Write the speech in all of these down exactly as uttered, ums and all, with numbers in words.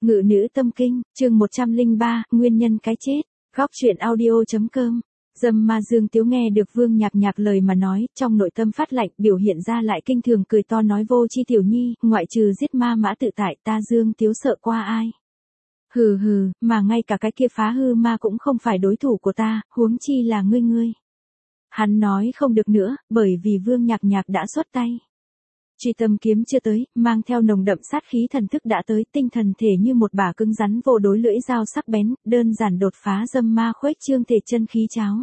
Ngự nữ tâm kinh, chương một trăm lẻ ba, nguyên nhân cái chết. Góc truyện audio.com. Dâm ma Dương Tiếu nghe được Vương Nhạc Nhạc lời mà nói, trong nội tâm phát lạnh, biểu hiện ra lại kinh thường cười to nói: vô chi tiểu nhi, ngoại trừ giết ma mã tự tại, ta Dương Tiếu sợ qua ai. Hừ hừ, mà ngay cả cái kia phá hư ma cũng không phải đối thủ của ta, huống chi là ngươi ngươi. Hắn nói không được nữa, bởi vì Vương Nhạc Nhạc đã xuất tay. Truy tâm kiếm chưa tới, mang theo nồng đậm sát khí thần thức đã tới, tinh thần thể như một bả cứng rắn vô đối lưỡi dao sắc bén, đơn giản đột phá dâm ma khuếch trương thể chân khí cháo.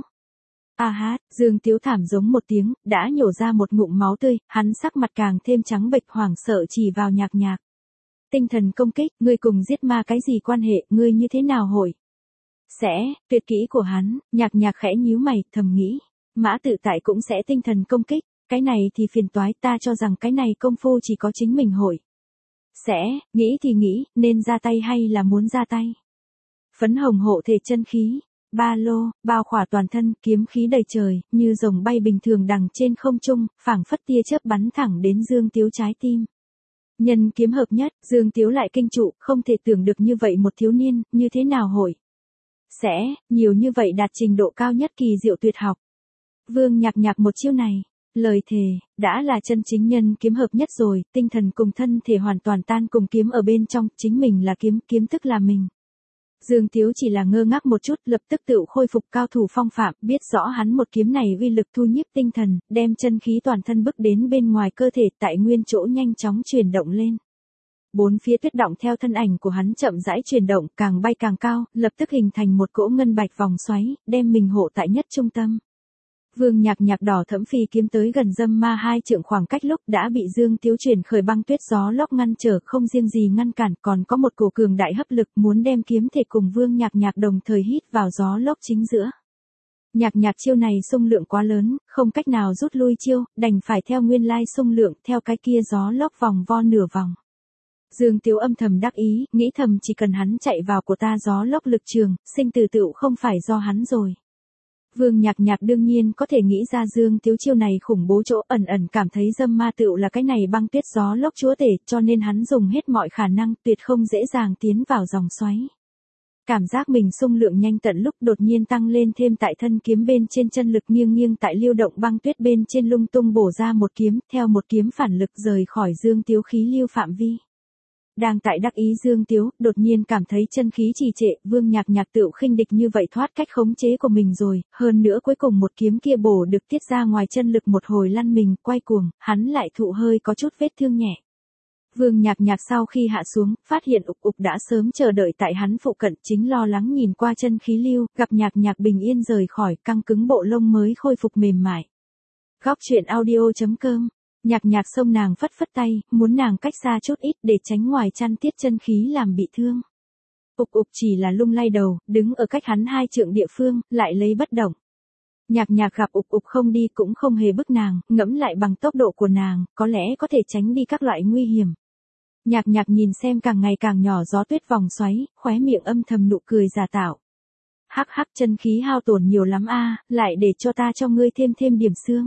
A hát, Dương Tiếu thảm giống một tiếng, đã nhổ ra một ngụm máu tươi, hắn sắc mặt càng thêm trắng bệch hoảng sợ chỉ vào Nhạc Nhạc. Tinh thần công kích, ngươi cùng giết ma cái gì quan hệ, ngươi như thế nào hội? Sẽ, tuyệt kỹ của hắn, Nhạc Nhạc khẽ nhíu mày, thầm nghĩ, mã tự tại cũng sẽ tinh thần công kích. Cái này thì phiền toái, ta cho rằng cái này công phu chỉ có chính mình hội. Sẽ, nghĩ thì nghĩ, nên ra tay hay là muốn ra tay. Phấn hồng hộ thể chân khí, ba lô, bao khỏa toàn thân, kiếm khí đầy trời, như rồng bay bình thường đằng trên không trung, phảng phất tia chớp bắn thẳng đến Dương Tiếu trái tim. Nhân kiếm hợp nhất, Dương Tiếu lại kinh trụ, không thể tưởng được như vậy một thiếu niên, như thế nào hội. Sẽ, nhiều như vậy đạt trình độ cao nhất kỳ diệu tuyệt học. Vương Nhạc Nhạc một chiêu này. Lời thề, đã là chân chính nhân kiếm hợp nhất rồi, tinh thần cùng thân thể hoàn toàn tan cùng kiếm ở bên trong, chính mình là kiếm, kiếm tức là mình. Dương Tiếu chỉ là ngơ ngác một chút, lập tức tự khôi phục cao thủ phong phạm, biết rõ hắn một kiếm này uy lực thu nhiếp tinh thần, đem chân khí toàn thân bức đến bên ngoài cơ thể, tại nguyên chỗ nhanh chóng chuyển động lên. Bốn phía tuyết động theo thân ảnh của hắn chậm rãi chuyển động, càng bay càng cao, lập tức hình thành một cỗ ngân bạch vòng xoáy, đem mình hộ tại nhất trung tâm. Vương Nhạc Nhạc đỏ thẫm phi kiếm tới gần dâm ma hai trượng khoảng cách lúc đã bị Dương Tiếu chuyển khởi băng tuyết gió lốc ngăn trở, không riêng gì ngăn cản, còn có một cổ cường đại hấp lực muốn đem kiếm thể cùng Vương Nhạc Nhạc đồng thời hít vào gió lốc chính giữa. Nhạc Nhạc chiêu này xung lượng quá lớn, không cách nào rút lui chiêu, đành phải theo nguyên lai xung lượng, theo cái kia gió lốc vòng vo nửa vòng. Dương Tiếu âm thầm đắc ý, nghĩ thầm chỉ cần hắn chạy vào của ta gió lốc lực trường, sinh tử tựu không phải do hắn rồi. Vương Nhạc Nhạc đương nhiên có thể nghĩ ra Dương Tiếu chiêu này khủng bố chỗ, ẩn ẩn cảm thấy dâm ma tựu là cái này băng tuyết gió lốc chúa tể, cho nên hắn dùng hết mọi khả năng, tuyệt không dễ dàng tiến vào dòng xoáy. Cảm giác mình xung lượng nhanh tận lúc đột nhiên tăng lên thêm tại thân kiếm bên trên, chân lực nghiêng nghiêng tại lưu động băng tuyết bên trên lung tung bổ ra một kiếm, theo một kiếm phản lực rời khỏi Dương Tiếu khí lưu phạm vi. Đang tại đắc ý Dương Tiếu, đột nhiên cảm thấy chân khí trì trệ, Vương Nhạc Nhạc tựu khinh địch như vậy thoát cách khống chế của mình rồi, hơn nữa cuối cùng một kiếm kia bổ được tiết ra ngoài chân lực một hồi lăn mình, quay cuồng, hắn lại thụ hơi có chút vết thương nhẹ. Vương Nhạc Nhạc sau khi hạ xuống, phát hiện Ục Ục đã sớm chờ đợi tại hắn phụ cận, chính lo lắng nhìn qua chân khí lưu, gặp Nhạc Nhạc bình yên rời khỏi, căng cứng bộ lông mới khôi phục mềm mại. Góc truyện audio.com. Nhạc Nhạc xông nàng phất phất tay, muốn nàng cách xa chút ít để tránh ngoài chăn tiết chân khí làm bị thương. Ục Ục chỉ là lung lay đầu, đứng ở cách hắn hai trượng địa phương, lại lấy bất động. Nhạc Nhạc gặp Ục Ục không đi cũng không hề bức nàng, ngẫm lại bằng tốc độ của nàng, có lẽ có thể tránh đi các loại nguy hiểm. Nhạc Nhạc nhìn xem càng ngày càng nhỏ gió tuyết vòng xoáy, khóe miệng âm thầm nụ cười giả tạo. Hắc hắc, chân khí hao tổn nhiều lắm a, lại để cho ta cho ngươi thêm thêm điểm xương.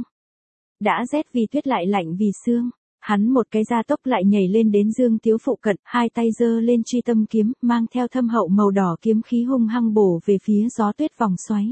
Đã rét vì tuyết lại lạnh vì xương, hắn một cái gia tốc lại nhảy lên đến Dương Tiếu phụ cận, hai tay giơ lên truy tâm kiếm, mang theo thâm hậu màu đỏ kiếm khí hung hăng bổ về phía gió tuyết vòng xoáy.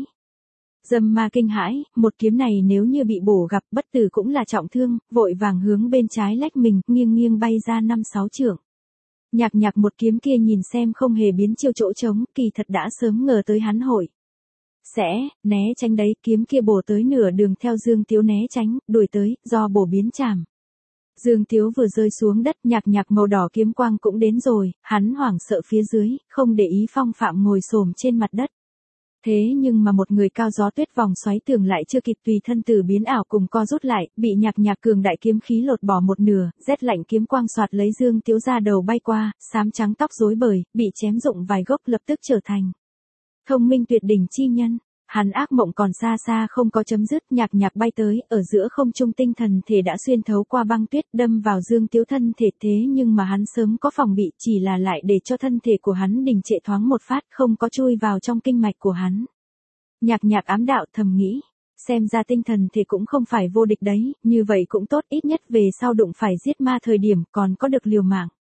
Dâm ma kinh hãi, một kiếm này nếu như bị bổ gặp bất tử cũng là trọng thương, vội vàng hướng bên trái lách mình, nghiêng nghiêng bay ra năm sáu trượng. Nhạc Nhạc một kiếm kia nhìn xem không hề biến chiêu chỗ trống, kỳ thật đã sớm ngờ tới hắn hội. Sẽ, né tránh đấy, kiếm kia bổ tới nửa đường theo Dương Tiếu né tránh, đuổi tới, do bổ biến chạm. Dương Tiếu vừa rơi xuống đất, Nhạc Nhạc màu đỏ kiếm quang cũng đến rồi, hắn hoảng sợ phía dưới, không để ý phong phạm ngồi xổm trên mặt đất. Thế nhưng mà một người cao gió tuyết vòng xoáy tường lại chưa kịp tùy thân tử biến ảo cùng co rút lại, bị Nhạc Nhạc cường đại kiếm khí lột bỏ một nửa, rét lạnh kiếm quang xoạt lấy Dương Tiếu ra đầu bay qua, xám trắng tóc rối bời, bị chém rụng vài gốc lập tức trở thành thông minh tuyệt đỉnh chi nhân. Hắn ác mộng còn xa xa không có chấm dứt, Nhạc Nhạc bay tới, ở giữa không trung tinh thần thể đã xuyên thấu qua băng tuyết đâm vào Dương Tiếu thân thể, thế nhưng mà hắn sớm có phòng bị, chỉ là lại để cho thân thể của hắn đình trệ thoáng một phát, không có chui vào trong kinh mạch của hắn. Nhạc Nhạc ám đạo thầm nghĩ, xem ra tinh thần thể cũng không phải vô địch đấy, như vậy cũng tốt, ít nhất về sau đụng phải giết ma thời điểm còn có được liều mạng.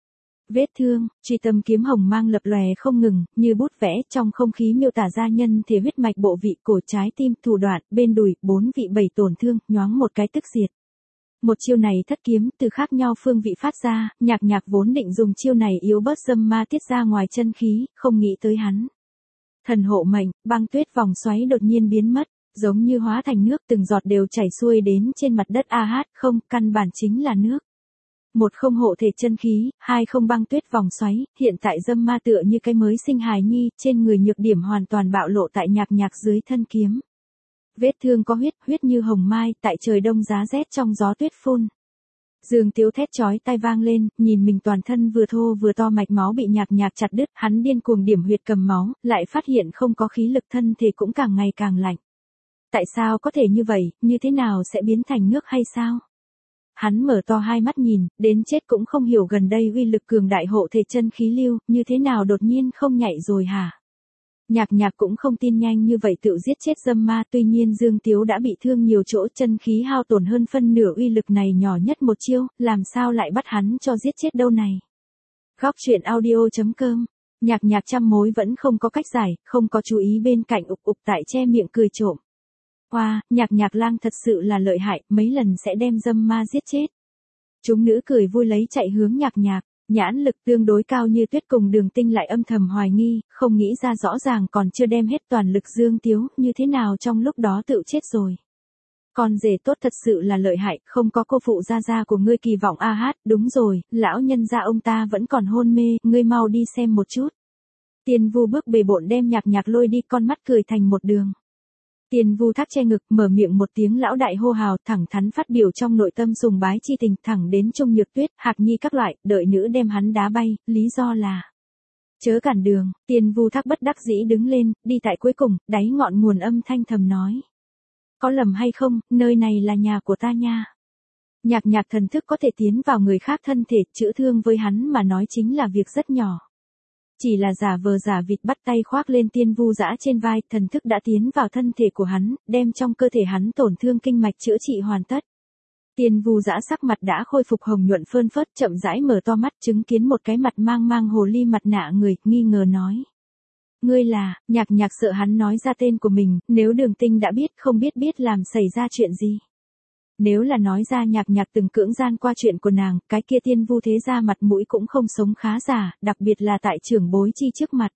Vết thương, truy tâm kiếm hồng mang lập lòe không ngừng, như bút vẽ trong không khí miêu tả ra nhân thể huyết mạch bộ vị cổ trái tim, thủ đoạn, bên đùi, bốn vị bảy tổn thương, nhoáng một cái tức diệt. Một chiêu này thất kiếm từ khác nhau phương vị phát ra, nhạc nhạc vốn định dùng chiêu này yếu bớt dâm ma tiết ra ngoài chân khí, không nghĩ tới hắn. Thần hộ mệnh, băng tuyết vòng xoáy đột nhiên biến mất, giống như hóa thành nước từng giọt đều chảy xuôi đến trên mặt đất a hát, không, căn bản chính là nước. Một không hộ thể chân khí, hai không băng tuyết vòng xoáy, hiện tại dâm ma tựa như cái mới sinh hài nhi, trên người nhược điểm hoàn toàn bạo lộ tại nhạc nhạc dưới thân kiếm. Vết thương có huyết, huyết như hồng mai, tại trời đông giá rét trong gió tuyết phun. Dương Tiếu thét chói tai vang lên, nhìn mình toàn thân vừa thô vừa to mạch máu bị nhạc nhạc chặt đứt, hắn điên cuồng điểm huyệt cầm máu, lại phát hiện không có khí lực, thân thể cũng càng ngày càng lạnh. Tại sao có thể như vậy, như thế nào sẽ biến thành nước hay sao? Hắn mở to hai mắt nhìn, đến chết cũng không hiểu gần đây uy lực cường đại hộ thể chân khí lưu, như thế nào đột nhiên không nhạy rồi hả? Nhạc nhạc cũng không tin nhanh như vậy tự giết chết dâm ma, tuy nhiên Dương Tiếu đã bị thương nhiều chỗ, chân khí hao tổn hơn phân nửa, uy lực này nhỏ nhất một chiêu, làm sao lại bắt hắn cho giết chết đâu này. Góc truyện audio chấm com, nhạc nhạc trăm mối vẫn không có cách giải, không có chú ý bên cạnh ục ục tại che miệng cười trộm. Wow, nhạc nhạc lang thật sự là lợi hại, mấy lần sẽ đem dâm ma giết chết. Chúng nữ cười vui lấy chạy hướng nhạc nhạc. Nhãn lực tương đối cao như tuyết cùng Đường Tinh lại âm thầm hoài nghi, không nghĩ ra rõ ràng còn chưa đem hết toàn lực Dương Tiếu, như thế nào trong lúc đó tự chết rồi. Con rể tốt thật sự là lợi hại, không có cô phụ gia gia của ngươi kỳ vọng a hát, đúng rồi, lão nhân gia ông ta vẫn còn hôn mê, ngươi mau đi xem một chút. Tiền Vu bước bề bộn đem nhạc nhạc lôi đi, con mắt cười thành một đường. Tiền Vu thắt che ngực, mở miệng một tiếng lão đại hô hào, thẳng thắn phát biểu trong nội tâm sùng bái chi tình, thẳng đến Trung Nhược Tuyết, Hạc Nhi các loại, đợi nữ đem hắn đá bay, lý do là chớ cản đường. Tiền Vu thác bất đắc dĩ đứng lên, đi tại cuối cùng, đáy ngọn nguồn âm thanh thầm nói: có lầm hay không, nơi này là nhà của ta nha. Nhạc nhạc thần thức có thể tiến vào người khác thân thể, chữa thương với hắn mà nói chính là việc rất nhỏ. Chỉ là giả vờ giả vịt bắt tay khoác lên Tiên Vu Dã trên vai, thần thức đã tiến vào thân thể của hắn, đem trong cơ thể hắn tổn thương kinh mạch chữa trị hoàn tất. Tiên Vu Dã sắc mặt đã khôi phục hồng nhuận phơn phớt, chậm rãi mở to mắt chứng kiến một cái mặt mang mang hồ ly mặt nạ người, nghi ngờ nói: ngươi là? Nhạc nhạc sợ hắn nói ra tên của mình, nếu Đường Tinh đã biết không biết biết làm xảy ra chuyện gì. Nếu là nói ra nhạc nhạc từng cưỡng gian qua chuyện của nàng, cái kia Tiên Vu thế ra mặt mũi cũng không sống khá giả, đặc biệt là tại trưởng bối chi trước mặt.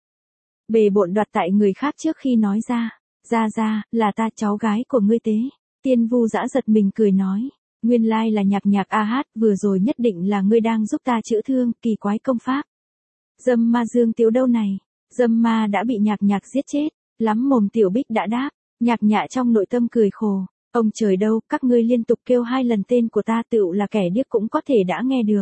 Bề bộn đoạt tại người khác trước khi nói ra, ra ra, là ta cháu gái của ngươi tế. Tiên Vu Dã giật mình cười nói, nguyên lai là nhạc nhạc a hát, vừa rồi nhất định là ngươi đang giúp ta chữa thương, kỳ quái công pháp. Dâm ma Dương Tiếu đâu này? Dâm ma đã bị nhạc nhạc giết chết, lắm mồm Tiểu Bích đã đáp, nhạc nhạ trong nội tâm cười khổ. Ông trời đâu, các ngươi liên tục kêu hai lần tên của ta, tựu là kẻ điếc cũng có thể đã nghe được.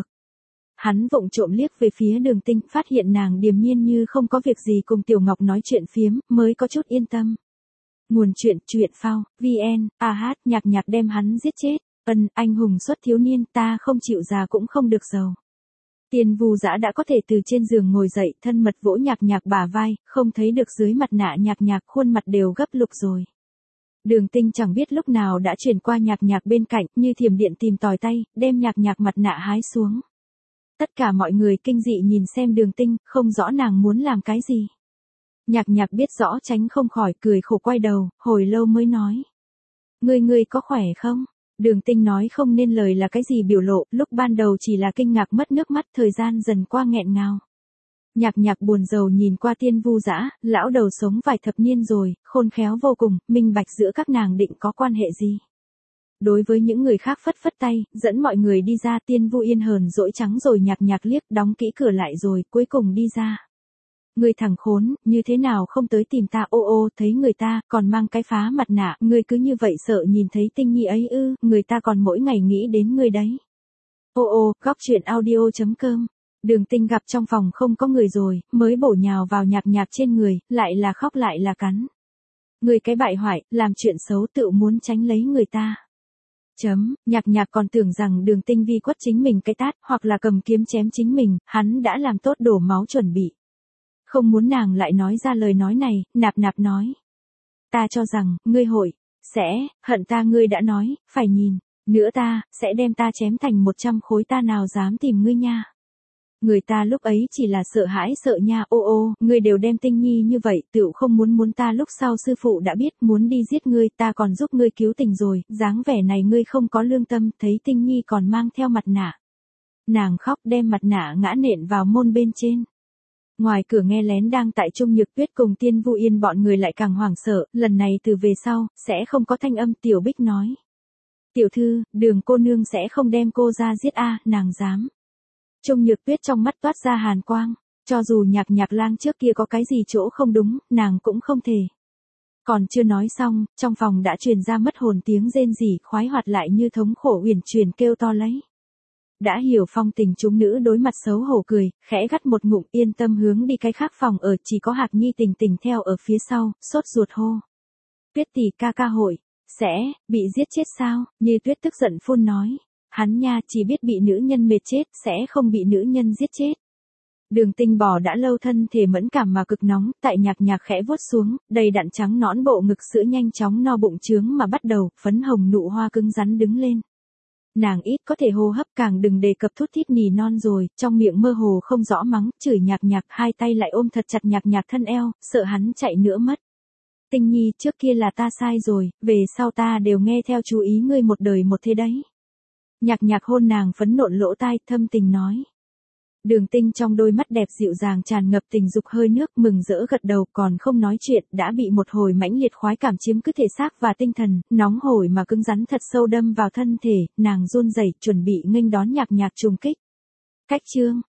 Hắn vụng trộm liếc về phía Đường Tinh, phát hiện nàng điềm nhiên như không có việc gì cùng Tiểu Ngọc nói chuyện phiếm, mới có chút yên tâm. Nguồn chuyện, truyện phao, vn, a hát, nhạc nhạc đem hắn giết chết, ân, anh hùng xuất thiếu niên, ta không chịu già cũng không được giàu. Tiên Vu Dã đã có thể từ trên giường ngồi dậy, thân mật vỗ nhạc nhạc bả vai, không thấy được dưới mặt nạ nhạc nhạc khuôn mặt đều gấp lục rồi. Đường Tinh chẳng biết lúc nào đã chuyển qua nhạc nhạc bên cạnh, như thiểm điện tìm tòi tay, đem nhạc nhạc mặt nạ hái xuống. Tất cả mọi người kinh dị nhìn xem Đường Tinh, không rõ nàng muốn làm cái gì. Nhạc nhạc biết rõ tránh không khỏi, cười khổ quay đầu, hồi lâu mới nói. Ngươi ngươi có khỏe không? Đường Tinh nói không nên lời là cái gì biểu lộ, lúc ban đầu chỉ là kinh ngạc mất nước mắt, thời gian dần qua nghẹn ngào. Nhạc nhạc buồn rầu nhìn qua Tiên Vu Dã, lão đầu sống vài thập niên rồi, khôn khéo vô cùng, minh bạch giữa các nàng định có quan hệ gì. Đối với những người khác phất phất tay, dẫn mọi người đi ra, Tiên Vu Yên hờn dỗi trắng rồi nhạc nhạc liếc, đóng kỹ cửa lại rồi, cuối cùng đi ra. Người thằng khốn, như thế nào không tới tìm ta, ô ô, thấy người ta, còn mang cái phá mặt nạ, người cứ như vậy sợ nhìn thấy Tinh Nhi ấy ư, người ta còn mỗi ngày nghĩ đến người đấy. Ô ô, góc truyện audio chấm com. Đường Tinh gặp trong phòng không có người rồi, mới bổ nhào vào nhạc nhạc trên người, lại là khóc lại là cắn. Người cái bại hoại, làm chuyện xấu tự muốn tránh lấy người ta. Chấm, nhạc nhạc còn tưởng rằng Đường Tinh vi quất chính mình cái tát, hoặc là cầm kiếm chém chính mình, hắn đã làm tốt đổ máu chuẩn bị. Không muốn nàng lại nói ra lời nói này, nạp nạp nói. Ta cho rằng, ngươi hội, sẽ, hận ta, ngươi đã nói, phải nhìn, nữa ta, sẽ đem ta chém thành một trăm khối, ta nào dám tìm ngươi nha. Người ta lúc ấy chỉ là sợ hãi sợ nha, ô ô, ngươi đều đem Tinh Nhi như vậy, tựu không muốn muốn ta lúc sau sư phụ đã biết muốn đi giết ngươi, ta còn giúp ngươi cứu tình rồi, dáng vẻ này ngươi không có lương tâm, thấy Tinh Nhi còn mang theo mặt nạ. Nàng khóc đem mặt nạ ngã nện vào môn bên trên. Ngoài cửa nghe lén đang tại Trung Nhược Tuyết cùng Tiên Vu Yên bọn người lại càng hoảng sợ, lần này từ về sau, sẽ không có thanh âm. Tiểu Bích nói. Tiểu thư, Đường cô nương sẽ không đem cô ra giết a, nàng dám. Trung Nhược Tuyết trong mắt toát ra hàn quang, cho dù Nhạc Nhạc Lang trước kia có cái gì chỗ không đúng, nàng cũng không thể. Còn chưa nói xong, trong phòng đã truyền ra mất hồn tiếng rên rỉ, khoái hoạt lại như thống khổ uyển chuyển kêu to lấy. Đã hiểu phong tình chúng nữ đối mặt xấu hổ cười, khẽ gắt một ngụm, yên tâm hướng đi cái khác phòng ở, chỉ có Hạc Nhi Tình Tình theo ở phía sau, sốt ruột hô. Tuyết tỷ ca ca hội, sẽ, bị giết chết sao? Như Tuyết tức giận phun nói. Hắn nha chỉ biết bị nữ nhân mệt chết, sẽ không bị nữ nhân giết chết. Đường Tinh Bò đã lâu thân thể mẫn cảm mà cực nóng, tại Nhạc Nhạc khẽ vuốt xuống, đầy đặn trắng nõn bộ ngực sữa nhanh chóng no bụng trướng mà bắt đầu, phấn hồng nụ hoa cứng rắn đứng lên. Nàng ít có thể hô hấp, càng đừng đề cập thút thít nỉ non rồi, trong miệng mơ hồ không rõ mắng, chửi Nhạc Nhạc, hai tay lại ôm thật chặt Nhạc Nhạc thân eo, sợ hắn chạy nữa mất. Tinh Nhi, trước kia là ta sai rồi, về sau ta đều nghe theo chú ý ngươi một đời một thế đấy. Nhạc Nhạc hôn nàng phấn nộn lỗ tai, thâm tình nói. Đường Tinh trong đôi mắt đẹp dịu dàng tràn ngập tình dục hơi nước, mừng rỡ gật đầu, còn không nói chuyện, đã bị một hồi mãnh liệt khoái cảm chiếm cứ thể xác và tinh thần, nóng hổi mà cứng rắn thật sâu đâm vào thân thể, nàng run rẩy chuẩn bị nghênh đón Nhạc Nhạc trùng kích. Cách chương